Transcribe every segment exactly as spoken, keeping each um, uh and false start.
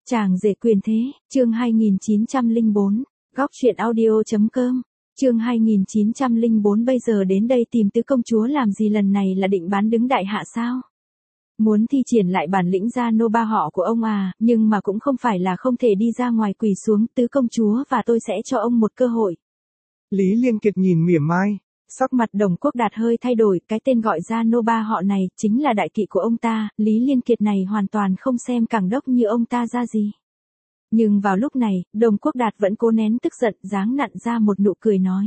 Chàng rể quyền thế, chương hai nghìn chín trăm lẻ bốn, góc truyện audio.com, chương hai nghìn chín trăm lẻ bốn. Bây giờ đến đây tìm tứ công chúa làm gì, lần này là định bán đứng đại hạ sao? Muốn thi triển lại bản lĩnh gia nô ba họ của ông à, nhưng mà cũng không phải là không thể đi ra ngoài quỳ xuống, tứ công chúa và tôi sẽ cho ông một cơ hội. Lý Liên Kiệt nhìn mỉa mai. Sắc mặt Đồng Quốc Đạt hơi thay đổi, cái tên gọi gia nô ba họ này chính là đại kỵ của ông ta, Lý Liên Kiệt này hoàn toàn không xem cảng đốc như ông ta ra gì. Nhưng vào lúc này, Đồng Quốc Đạt vẫn cố nén tức giận, dáng nặn ra một nụ cười nói.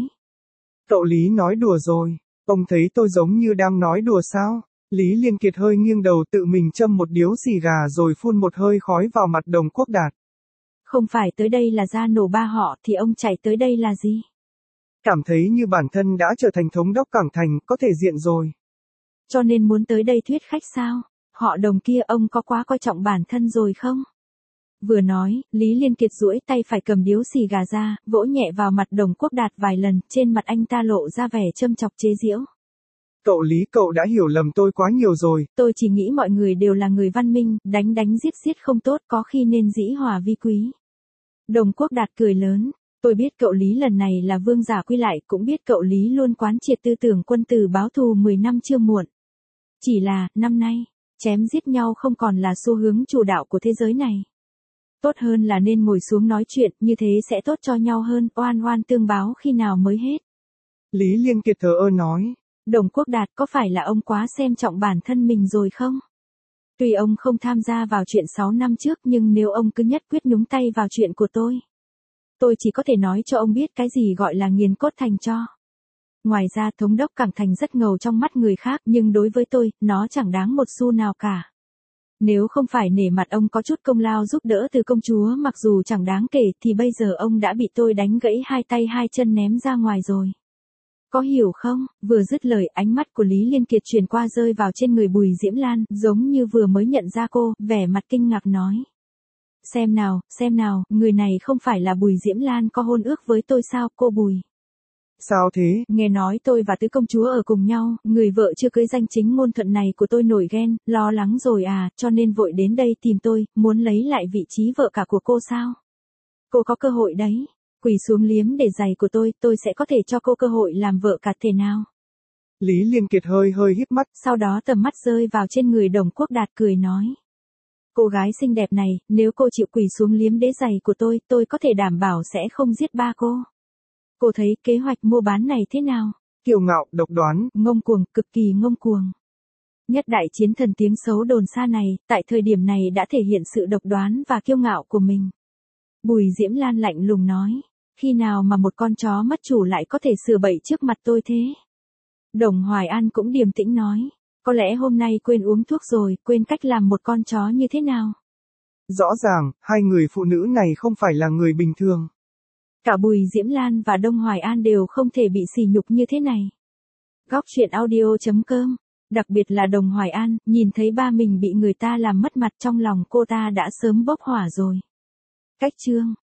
Cậu Lý nói đùa rồi, ông thấy tôi giống như đang nói đùa sao? Lý Liên Kiệt hơi nghiêng đầu tự mình châm một điếu xì gà rồi phun một hơi khói vào mặt Đồng Quốc Đạt. Không phải tới đây là gia nô ba họ thì ông chạy tới đây là gì? Cảm thấy như bản thân đã trở thành thống đốc Cảng Thành, có thể diện rồi. Cho nên muốn tới đây thuyết khách sao? Họ Đồng kia ông có quá coi trọng bản thân rồi không? Vừa nói, Lý Liên Kiệt duỗi tay phải cầm điếu xì gà ra, vỗ nhẹ vào mặt Đồng Quốc Đạt vài lần, trên mặt anh ta lộ ra vẻ châm chọc chế giễu. Cậu Lý, cậu đã hiểu lầm tôi quá nhiều rồi. Tôi chỉ nghĩ mọi người đều là người văn minh, đánh đánh giết giết không tốt, có khi nên dĩ hòa vi quý. Đồng Quốc Đạt cười lớn. Tôi biết cậu Lý lần này là vương giả quy lại, cũng biết cậu Lý luôn quán triệt tư tưởng quân tử báo thù mười năm chưa muộn. Chỉ là, năm nay, chém giết nhau không còn là xu hướng chủ đạo của thế giới này. Tốt hơn là nên ngồi xuống nói chuyện, như thế sẽ tốt cho nhau hơn, oan oan tương báo khi nào mới hết. Lý Liên Kiệt thờ ơ nói. Đồng Quốc Đạt, có phải là ông quá xem trọng bản thân mình rồi không? Tuy ông không tham gia vào chuyện sáu năm trước, nhưng nếu ông cứ nhất quyết nhúng tay vào chuyện của tôi, tôi chỉ có thể nói cho ông biết cái gì gọi là nghiền cốt thành tro. Ngoài ra thống đốc Cảng Thành rất ngầu trong mắt người khác, nhưng đối với tôi, nó chẳng đáng một xu nào cả. Nếu không phải nể mặt ông có chút công lao giúp đỡ từ công chúa mặc dù chẳng đáng kể, thì bây giờ ông đã bị tôi đánh gãy hai tay hai chân ném ra ngoài rồi. Có hiểu không? Vừa dứt lời, ánh mắt của Lý Liên Kiệt chuyển qua rơi vào trên người Bùi Diễm Lan, giống như vừa mới nhận ra cô, vẻ mặt kinh ngạc nói. Xem nào, xem nào, người này không phải là Bùi Diễm Lan có hôn ước với tôi sao, cô Bùi? Sao thế? Nghe nói tôi và tứ công chúa ở cùng nhau, người vợ chưa cưới danh chính ngôn thuận này của tôi nổi ghen, lo lắng rồi à, cho nên vội đến đây tìm tôi, muốn lấy lại vị trí vợ cả của cô sao? Cô có cơ hội đấy, quỳ xuống liếm để giày của tôi, tôi sẽ có thể cho cô cơ hội làm vợ cả thể nào? Lý Liên Kiệt hơi hơi híp mắt, sau đó tầm mắt rơi vào trên người Đồng Quốc Đạt cười nói. Cô gái xinh đẹp này, nếu cô chịu quỳ xuống liếm đế giày của tôi, tôi có thể đảm bảo sẽ không giết ba cô. Cô thấy kế hoạch mua bán này thế nào? Kiêu ngạo, độc đoán, ngông cuồng, cực kỳ ngông cuồng. Nhất đại chiến thần tiếng xấu đồn xa này, tại thời điểm này đã thể hiện sự độc đoán và kiêu ngạo của mình. Bùi Diễm Lan lạnh lùng nói, khi nào mà một con chó mất chủ lại có thể sửa bậy trước mặt tôi thế? Đồng Hoài An cũng điềm tĩnh nói. Có lẽ hôm nay quên uống thuốc rồi, quên cách làm một con chó như thế nào. Rõ ràng, hai người phụ nữ này không phải là người bình thường. Cả Bùi Diễm Lan và Đông Hoài An đều không thể bị sỉ nhục như thế này. Góc truyện audio.com, đặc biệt là Đồng Hoài An, nhìn thấy ba mình bị người ta làm mất mặt trong lòng cô ta đã sớm bốc hỏa rồi. Cách chương